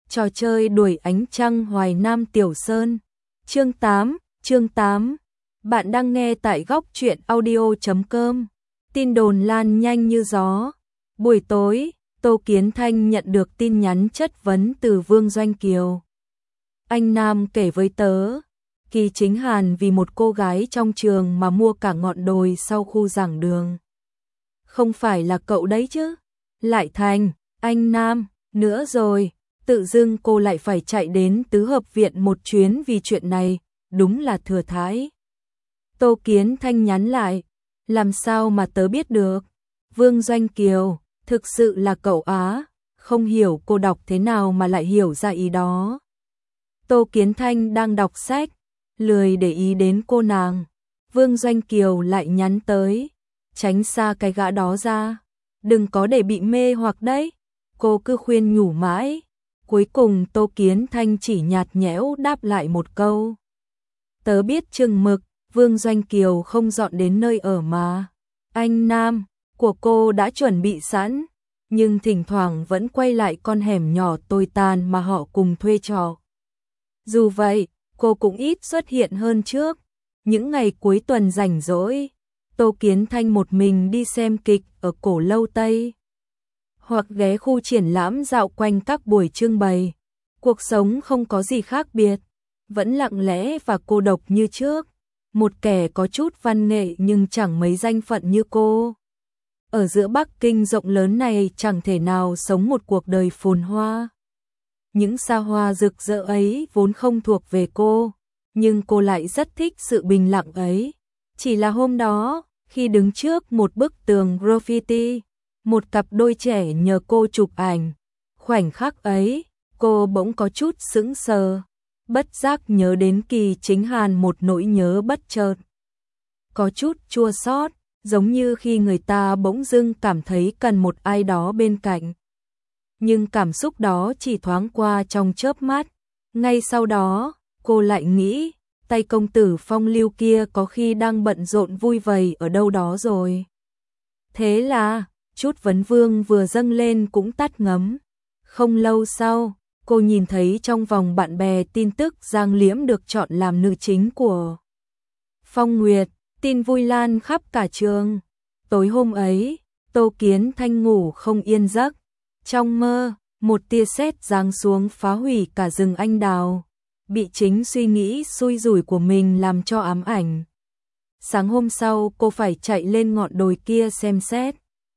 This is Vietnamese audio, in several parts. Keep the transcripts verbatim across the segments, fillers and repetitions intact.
Trò chơi đuổi ánh trăng Hoài Nam Tiểu Sơn. Chương tám, chương tám. Bạn đang nghe tại góc truyện audio chấm com. Tin đồn lan nhanh như gió. Buổi tối, Tô Kiến Thanh nhận được tin nhắn chất vấn từ Vương Doanh Kiều. Anh Nam kể với tớ, Kỳ Chính Hàn vì một cô gái trong trường mà mua cả ngọn đồi sau khu giảng đường. Không phải là cậu đấy chứ? Lại Thành, anh Nam, nữa rồi. Tự dưng cô lại phải chạy đến tứ hợp viện một chuyến vì chuyện này, đúng là thừa thãi. Tô Kiến Thanh nhắn lại, làm sao mà tớ biết được? Vương Doanh Kiều, thực sự là cậu á, không hiểu cô đọc thế nào mà lại hiểu ra ý đó. Tô Kiến Thanh đang đọc sách, lười để ý đến cô nàng. Vương Doanh Kiều lại nhắn tới, tránh xa cái gã đó ra, đừng có để bị mê hoặc đấy. Cô cứ khuyên nhủ mãi. Cuối cùng Tô Kiến Thanh chỉ nhạt nhẽo đáp lại một câu. Tớ biết chừng mực, Vương Doanh Kiều không dọn đến nơi ở mà. Anh Nam của cô đã chuẩn bị sẵn, nhưng thỉnh thoảng vẫn quay lại con hẻm nhỏ tồi tàn mà họ cùng thuê trọ. Dù vậy, cô cũng ít xuất hiện hơn trước. Những ngày cuối tuần rảnh rỗi, Tô Kiến Thanh một mình đi xem kịch ở Cổ Lâu Tây, hoặc ghé khu triển lãm dạo quanh các buổi trưng bày. Cuộc sống không có gì khác biệt, vẫn lặng lẽ và cô độc như trước. Một kẻ có chút văn nghệ nhưng chẳng mấy danh phận như cô. Ở giữa Bắc Kinh rộng lớn này chẳng thể nào sống một cuộc đời phồn hoa. Những xa hoa rực rỡ ấy vốn không thuộc về cô, nhưng cô lại rất thích sự bình lặng ấy. Chỉ là hôm đó, khi đứng trước một bức tường graffiti, một cặp đôi trẻ nhờ cô chụp ảnh. Khoảnh khắc ấy, cô bỗng có chút sững sờ, bất giác nhớ đến Kỳ Chính Hàn, một nỗi nhớ bất chợt. Có chút chua xót, giống như khi người ta bỗng dưng cảm thấy cần một ai đó bên cạnh. Nhưng cảm xúc đó chỉ thoáng qua trong chớp mắt. Ngay sau đó, cô lại nghĩ, tay công tử phong lưu kia có khi đang bận rộn vui vầy ở đâu đó rồi. Thế là chút vấn vương vừa dâng lên cũng tắt ngấm. Không lâu sau, cô nhìn thấy trong vòng bạn bè tin tức Giang Liễm được chọn làm nữ chính của Phong Nguyệt, tin vui lan khắp cả trường. Tối hôm ấy, Tô Kiến Thanh ngủ không yên giấc. Trong mơ, một tia sét giáng xuống phá hủy cả rừng anh đào, bị chính suy nghĩ xui rủi của mình làm cho ám ảnh. Sáng hôm sau cô phải chạy lên ngọn đồi kia xem xét.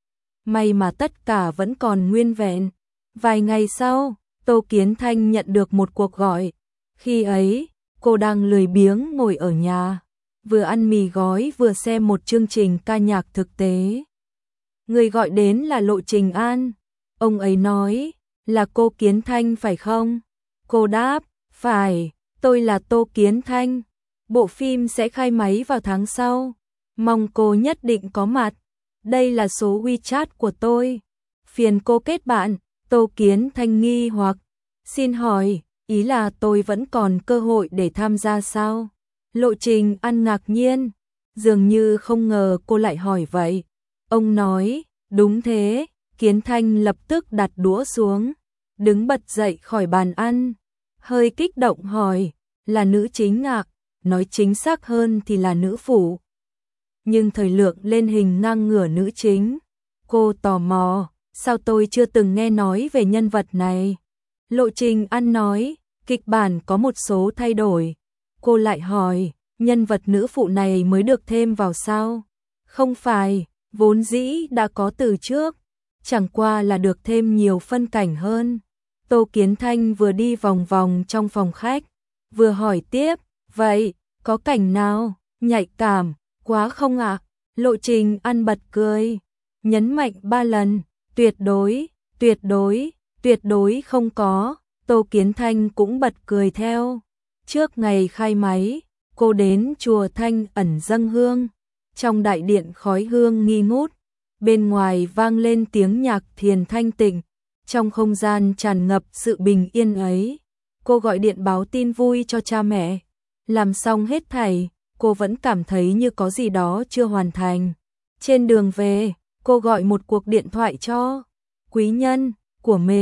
May mà tất cả vẫn còn nguyên vẹn. Vài ngày sau, Tô Kiến Thanh nhận được một cuộc gọi. Khi ấy, cô đang lười biếng ngồi ở nhà, vừa ăn mì gói vừa xem một chương trình ca nhạc thực tế. Người gọi đến là Lộ Trình An. Ông ấy nói, là cô Kiến Thanh phải không? Cô đáp, phải, tôi là Tô Kiến Thanh. Bộ phim sẽ khai máy vào tháng sau. Mong cô nhất định có mặt. Đây là số WeChat của tôi. Phiền cô kết bạn. Tô Kiến Thanh nghi hoặc, xin hỏi, ý là tôi vẫn còn cơ hội để tham gia sao? Lộ Trình An ngạc nhiên, dường như không ngờ cô lại hỏi vậy. Ông nói, đúng thế. Kiến Thanh lập tức đặt đũa xuống, đứng bật dậy khỏi bàn ăn, hơi kích động hỏi, là nữ chính ạ? Nói chính xác hơn thì là nữ phụ. Nhưng thời lượng lên hình ngang ngửa nữ chính. Cô tò mò, sao tôi chưa từng nghe nói về nhân vật này? Lộ Trình An nói, kịch bản có một số thay đổi. Cô lại hỏi, nhân vật nữ phụ này mới được thêm vào sao? Không phải, vốn dĩ đã có từ trước, chẳng qua là được thêm nhiều phân cảnh hơn. Tô Kiến Thanh vừa đi vòng vòng trong phòng khách, vừa hỏi tiếp, vậy, có cảnh nào nhạy cảm quá không ạ? À? Lộ Trình An bật cười, nhấn mạnh ba lần, tuyệt đối, tuyệt đối, tuyệt đối không có. Tô Kiến Thanh cũng bật cười theo. Trước ngày khai máy, cô đến chùa Thanh Ẩn dâng hương. Trong đại điện khói hương nghi ngút, bên ngoài vang lên tiếng nhạc thiền thanh tịnh. Trong không gian tràn ngập sự bình yên ấy, cô gọi điện báo tin vui cho cha mẹ. Làm xong hết thảy, cô vẫn cảm thấy như có gì đó chưa hoàn thành. Trên đường về, cô gọi một cuộc điện thoại cho quý nhân của mình.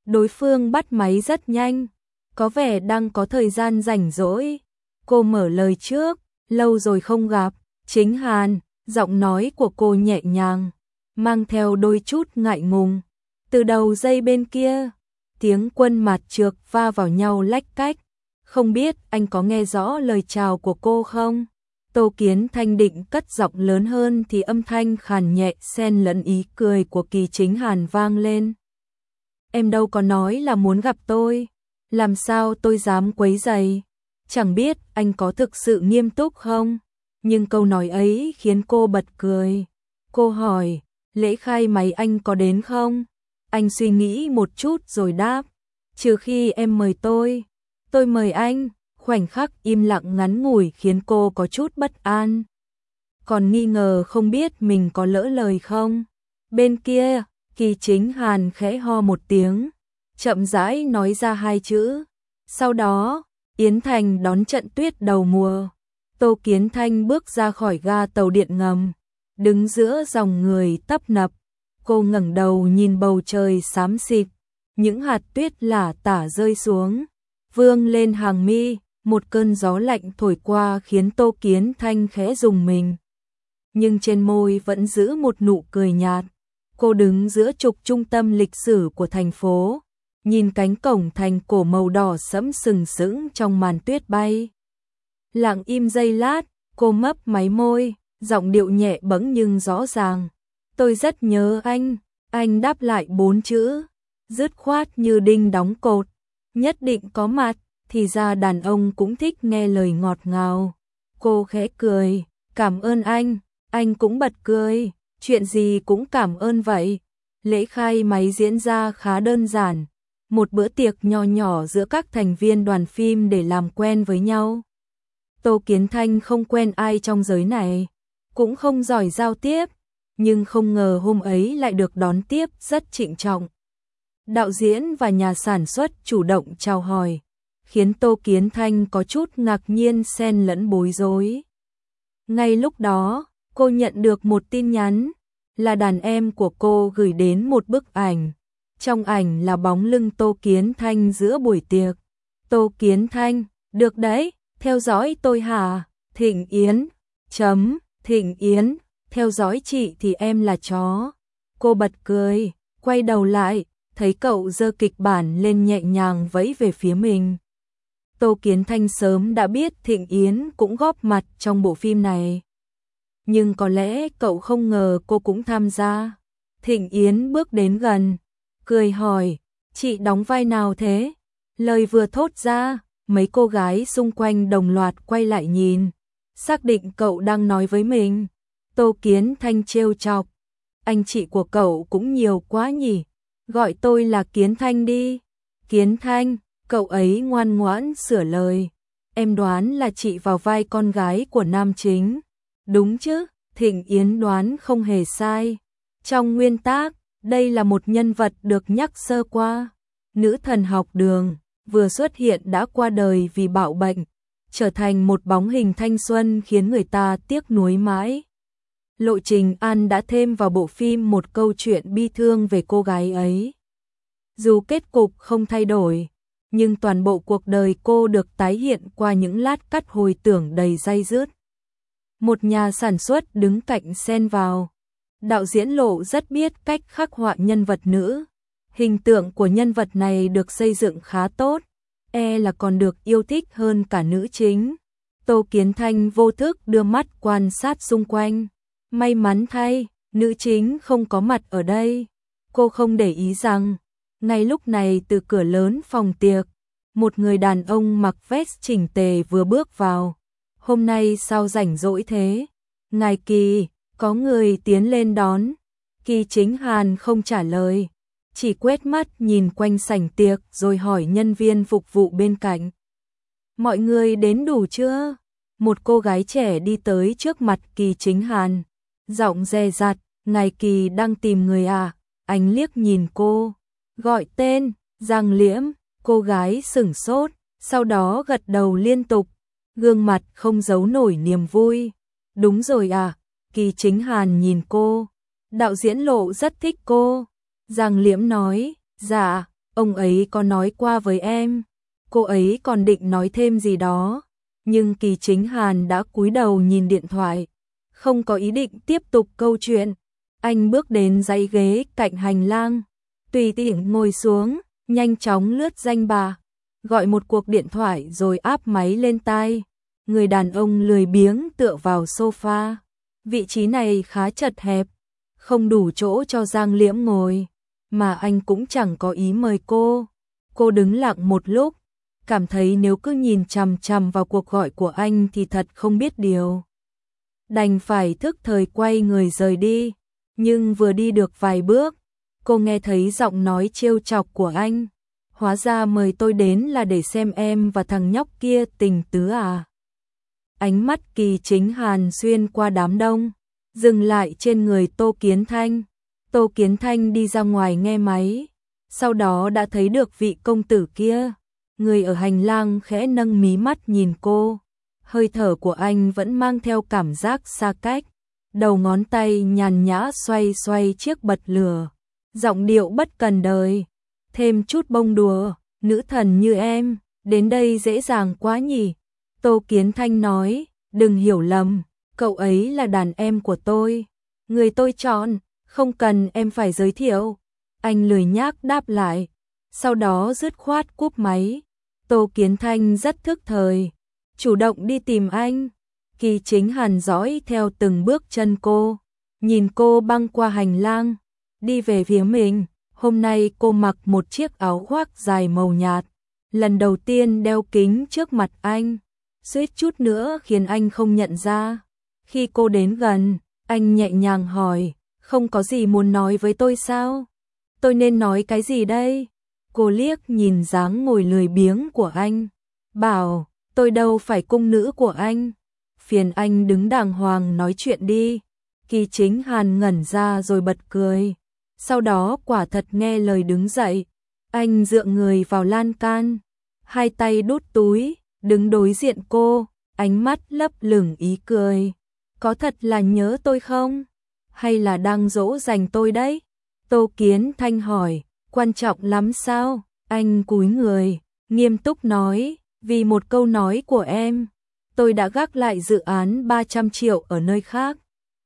Đối phương bắt máy rất nhanh, có vẻ đang có thời gian rảnh rỗi. Cô mở lời trước, lâu rồi không gặp, Chính Hàn, giọng nói của cô nhẹ nhàng, mang theo đôi chút ngại ngùng. Từ đầu dây bên kia, tiếng Quân Mạt Trược va vào nhau lách cách. Không biết anh có nghe rõ lời chào của cô không? Tô Kiến Thanh định cất giọng lớn hơn thì âm thanh khàn nhẹ xen lẫn ý cười của Kỳ Chính Hàn vang lên. Em đâu có nói là muốn gặp tôi, làm sao tôi dám quấy rầy? Chẳng biết anh có thực sự nghiêm túc không? Nhưng câu nói ấy khiến cô bật cười. Cô hỏi, lễ khai máy anh có đến không? Anh suy nghĩ một chút rồi đáp, trừ khi em mời tôi, tôi mời anh. Khoảnh khắc im lặng ngắn ngủi khiến cô có chút bất an. Còn nghi ngờ không biết mình có lỡ lời không. Bên kia, Kỳ Chính Hàn khẽ ho một tiếng, chậm rãi nói ra hai chữ. Sau đó, Yến Thành đón trận tuyết đầu mùa. Tô Kiến Thanh bước ra khỏi ga tàu điện ngầm, đứng giữa dòng người tấp nập. Cô ngẩng đầu nhìn bầu trời xám xịt, những hạt tuyết lả tả rơi xuống, vương lên hàng mi. Một cơn gió lạnh thổi qua khiến Tô Kiến Thanh khẽ rùng mình. Nhưng trên môi vẫn giữ một nụ cười nhạt. Cô đứng giữa trục trung tâm lịch sử của thành phố, nhìn cánh cổng thành cổ màu đỏ sẫm sừng sững trong màn tuyết bay. Lặng im giây lát, cô mấp máy môi, giọng điệu nhẹ bẫng nhưng rõ ràng. Tôi rất nhớ anh, anh đáp lại bốn chữ, dứt khoát như đinh đóng cột, nhất định có mặt. Thì ra đàn ông cũng thích nghe lời ngọt ngào. Cô khẽ cười, cảm ơn anh, anh cũng bật cười, chuyện gì cũng cảm ơn vậy. Lễ khai máy diễn ra khá đơn giản, một bữa tiệc nho nhỏ giữa các thành viên đoàn phim để làm quen với nhau. Tô Kiến Thanh không quen ai trong giới này, cũng không giỏi giao tiếp, nhưng không ngờ hôm ấy lại được đón tiếp rất trịnh trọng. Đạo diễn và nhà sản xuất chủ động chào hỏi, khiến Tô Kiến Thanh có chút ngạc nhiên xen lẫn bối rối. Ngay lúc đó, cô nhận được một tin nhắn, là đàn em của cô gửi đến một bức ảnh. Trong ảnh là bóng lưng Tô Kiến Thanh giữa buổi tiệc. Tô Kiến Thanh, được đấy, theo dõi tôi hả? Thịnh Yến, chấm, Thịnh Yến, theo dõi chị thì em là chó. Cô bật cười, quay đầu lại, thấy cậu giơ kịch bản lên nhẹ nhàng vẫy về phía mình. Tô Kiến Thanh sớm đã biết Thịnh Yến cũng góp mặt trong bộ phim này. Nhưng có lẽ cậu không ngờ cô cũng tham gia. Thịnh Yến bước đến gần, cười hỏi, chị đóng vai nào thế? Lời vừa thốt ra, mấy cô gái xung quanh đồng loạt quay lại nhìn, xác định cậu đang nói với mình. Tô Kiến Thanh trêu chọc, anh chị của cậu cũng nhiều quá nhỉ, gọi tôi là Kiến Thanh đi. Kiến Thanh, cậu ấy ngoan ngoãn sửa lời, em đoán là chị vào vai con gái của nam chính. Đúng chứ, Thịnh Yến đoán không hề sai. Trong nguyên tác, đây là một nhân vật được nhắc sơ qua. Nữ thần học đường, vừa xuất hiện đã qua đời vì bạo bệnh, trở thành một bóng hình thanh xuân khiến người ta tiếc nuối mãi. Lộ Trình An đã thêm vào bộ phim một câu chuyện bi thương về cô gái ấy. Dù kết cục không thay đổi, nhưng toàn bộ cuộc đời cô được tái hiện qua những lát cắt hồi tưởng đầy day dứt. Một nhà sản xuất đứng cạnh xen vào. Đạo diễn Lộ rất biết cách khắc họa nhân vật nữ. Hình tượng của nhân vật này được xây dựng khá tốt, e là còn được yêu thích hơn cả nữ chính. Tô Kiến Thanh vô thức đưa mắt quan sát xung quanh. May mắn thay, nữ chính không có mặt ở đây. Cô không để ý rằng, ngay lúc này từ cửa lớn phòng tiệc, một người đàn ông mặc vest chỉnh tề vừa bước vào. Hôm nay sao rảnh rỗi thế? Ngài Kỳ, có người tiến lên đón. Kỳ Chính Hàn không trả lời, chỉ quét mắt nhìn quanh sảnh tiệc rồi hỏi nhân viên phục vụ bên cạnh. Mọi người đến đủ chưa? Một cô gái trẻ đi tới trước mặt Kỳ Chính Hàn, giọng dè dặt, ngài Kỳ đang tìm người à? Anh liếc nhìn cô, gọi tên, Giang Liễm. Cô gái sửng sốt, sau đó gật đầu liên tục, gương mặt không giấu nổi niềm vui. Đúng rồi à? Kỳ Chính Hàn nhìn cô, đạo diễn Lộ rất thích cô. Giang Liễm nói, dạ. ông ấy có nói qua với em. Cô ấy còn định nói thêm gì đó, nhưng Kỳ Chính Hàn đã cúi đầu nhìn điện thoại, không có ý định tiếp tục câu chuyện. Anh bước đến dãy ghế cạnh hành lang, tùy tiện ngồi xuống, nhanh chóng lướt danh bạ, gọi một cuộc điện thoại rồi áp máy lên tai. Người đàn ông lười biếng tựa vào sofa. Vị trí này khá chật hẹp, không đủ chỗ cho Giang Liễm ngồi, mà anh cũng chẳng có ý mời cô. Cô đứng lặng một lúc, cảm thấy nếu cứ nhìn chằm chằm vào cuộc gọi của anh thì thật không biết điều. Đành phải thức thời quay người rời đi, nhưng vừa đi được vài bước, cô nghe thấy giọng nói trêu chọc của anh. Hóa ra mời tôi đến là để xem em và thằng nhóc kia tình tứ à? Ánh mắt Kỳ Chính Hàn xuyên qua đám đông, dừng lại trên người Tô Kiến Thanh. Tô Kiến Thanh đi ra ngoài nghe máy, sau đó đã thấy được vị công tử kia. Người ở hành lang khẽ nâng mí mắt nhìn cô, hơi thở của anh vẫn mang theo cảm giác xa cách. Đầu ngón tay nhàn nhã xoay xoay chiếc bật lửa, giọng điệu bất cần đời. Thêm chút bông đùa, nữ thần như em, đến đây dễ dàng quá nhỉ? Tô Kiến Thanh nói, đừng hiểu lầm, cậu ấy là đàn em của tôi, người tôi chọn, không cần em phải giới thiệu. Anh lười nhác đáp lại, sau đó dứt khoát cúp máy. Tô Kiến Thanh rất thức thời, chủ động đi tìm anh. Kỳ Chính Hàn dõi theo từng bước chân cô, nhìn cô băng qua hành lang, đi về phía mình. Hôm nay cô mặc một chiếc áo khoác dài màu nhạt, lần đầu tiên đeo kính trước mặt anh, suýt chút nữa khiến anh không nhận ra. Khi cô đến gần, anh nhẹ nhàng hỏi, không có gì muốn nói với tôi sao? Tôi nên nói cái gì đây? Cô liếc nhìn dáng ngồi lười biếng của anh, bảo, tôi đâu phải cung nữ của anh, phiền anh đứng đàng hoàng nói chuyện đi. Kỳ Chính Hàn ngẩn ra rồi bật cười, sau đó quả thật nghe lời đứng dậy. Anh dựa người vào lan can, hai tay đút túi, đứng đối diện cô, ánh mắt lấp lửng ý cười. Có thật là nhớ tôi không? Hay là đang dỗ dành tôi đấy? Tô Kiến Thanh hỏi, quan trọng lắm sao? Anh cúi người, nghiêm túc nói, vì một câu nói của em, tôi đã gác lại dự án ba trăm triệu ở nơi khác.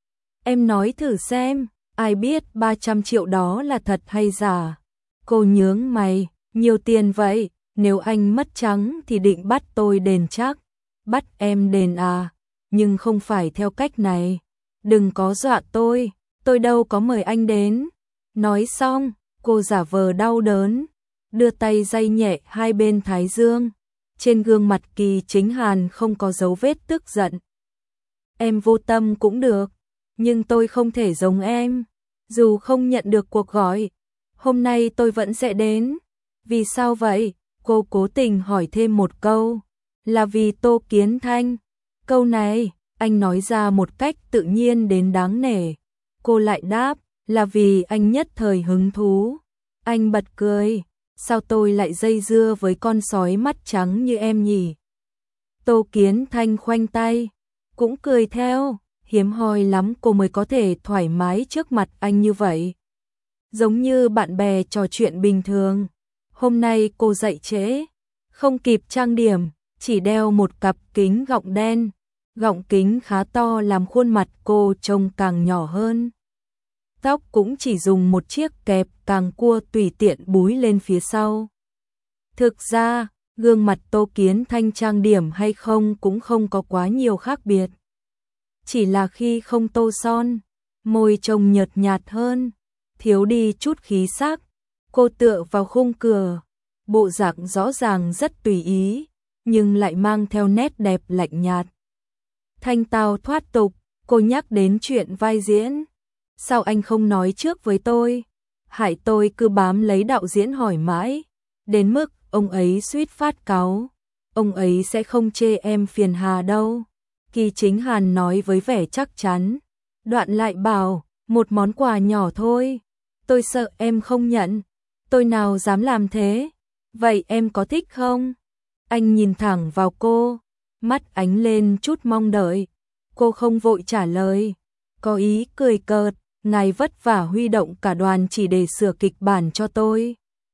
Em nói thử xem, ai biết ba trăm triệu đó là thật hay giả? Cô nhướng mày, nhiều tiền vậy, nếu anh mất trắng thì định bắt tôi đền chắc. Bắt em đền à? Nhưng không phải theo cách này. Đừng có dọa tôi, tôi đâu có mời anh đến. Nói xong, cô giả vờ đau đớn, đưa tay day nhẹ hai bên thái dương. Trên gương mặt Kỳ Chính Hàn không có dấu vết tức giận. Em vô tâm cũng được, nhưng tôi không thể giống em. Dù không nhận được cuộc gọi, hôm nay tôi vẫn sẽ đến. Vì sao vậy? Cô cố tình hỏi thêm một câu. Là vì Tô Kiến Thanh. Câu này, anh nói ra một cách tự nhiên đến đáng nể. Cô lại đáp, là vì anh nhất thời hứng thú. Anh bật cười, sao tôi lại dây dưa với con sói mắt trắng như em nhỉ? Tô Kiến Thanh khoanh tay, cũng cười theo, hiếm hoi lắm cô mới có thể thoải mái trước mặt anh như vậy. Giống như bạn bè trò chuyện bình thường. Hôm nay cô dậy trễ, không kịp trang điểm, chỉ đeo một cặp kính gọng đen. Gọng kính khá to làm khuôn mặt cô trông càng nhỏ hơn. Tóc cũng chỉ dùng một chiếc kẹp càng cua tùy tiện búi lên phía sau. Thực ra, gương mặt Tô Kiến Thanh trang điểm hay không cũng không có quá nhiều khác biệt. Chỉ là khi không tô son, môi trông nhợt nhạt hơn, thiếu đi chút khí sắc. Cô tựa vào khung cửa, bộ dạng rõ ràng rất tùy ý, nhưng lại mang theo nét đẹp lạnh nhạt. Thanh tao thoát tục, cô nhắc đến chuyện vai diễn. Sao anh không nói trước với tôi? Hại tôi cứ bám lấy đạo diễn hỏi mãi, đến mức ông ấy suýt phát cáu. Ông ấy sẽ không chê em phiền hà đâu. Kỳ Chính Hàn nói với vẻ chắc chắn. Đoạn lại bảo, một món quà nhỏ thôi. Tôi sợ em không nhận. Tôi nào dám làm thế. Vậy em có thích không? Anh nhìn thẳng vào cô, mắt ánh lên chút mong đợi. Cô không vội trả lời, có ý cười cợt, ngài vất vả huy động cả đoàn chỉ để sửa kịch bản cho tôi.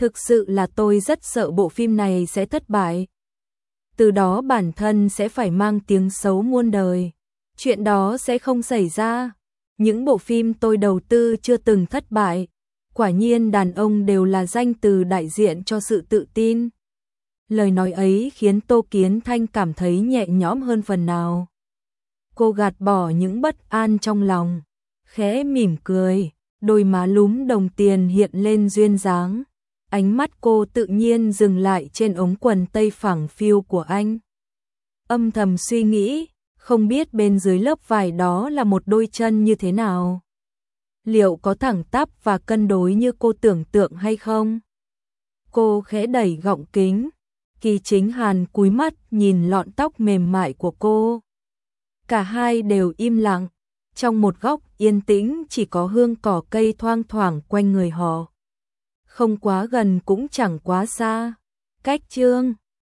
Thực sự là tôi rất sợ bộ phim này sẽ thất bại. Từ đó bản thân sẽ phải mang tiếng xấu muôn đời. Chuyện đó sẽ không xảy ra. Những bộ phim tôi đầu tư chưa từng thất bại. Quả nhiên đàn ông đều là danh từ đại diện cho sự tự tin. Lời nói ấy khiến Tô Kiến Thanh cảm thấy nhẹ nhõm hơn phần nào. Cô gạt bỏ những bất an trong lòng, khẽ mỉm cười, đôi má lúm đồng tiền hiện lên duyên dáng. Ánh mắt cô tự nhiên dừng lại trên ống quần tây phẳng phiu của anh. Âm thầm suy nghĩ, không biết bên dưới lớp vải đó là một đôi chân như thế nào. Liệu có thẳng tắp và cân đối như cô tưởng tượng hay không? Cô khẽ đẩy gọng kính. Kỳ Chính Hàn cúi mắt nhìn lọn tóc mềm mại của cô. Cả hai đều im lặng. Trong một góc yên tĩnh chỉ có hương cỏ cây thoang thoảng quanh người họ. Không quá gần cũng chẳng quá xa. Cách chương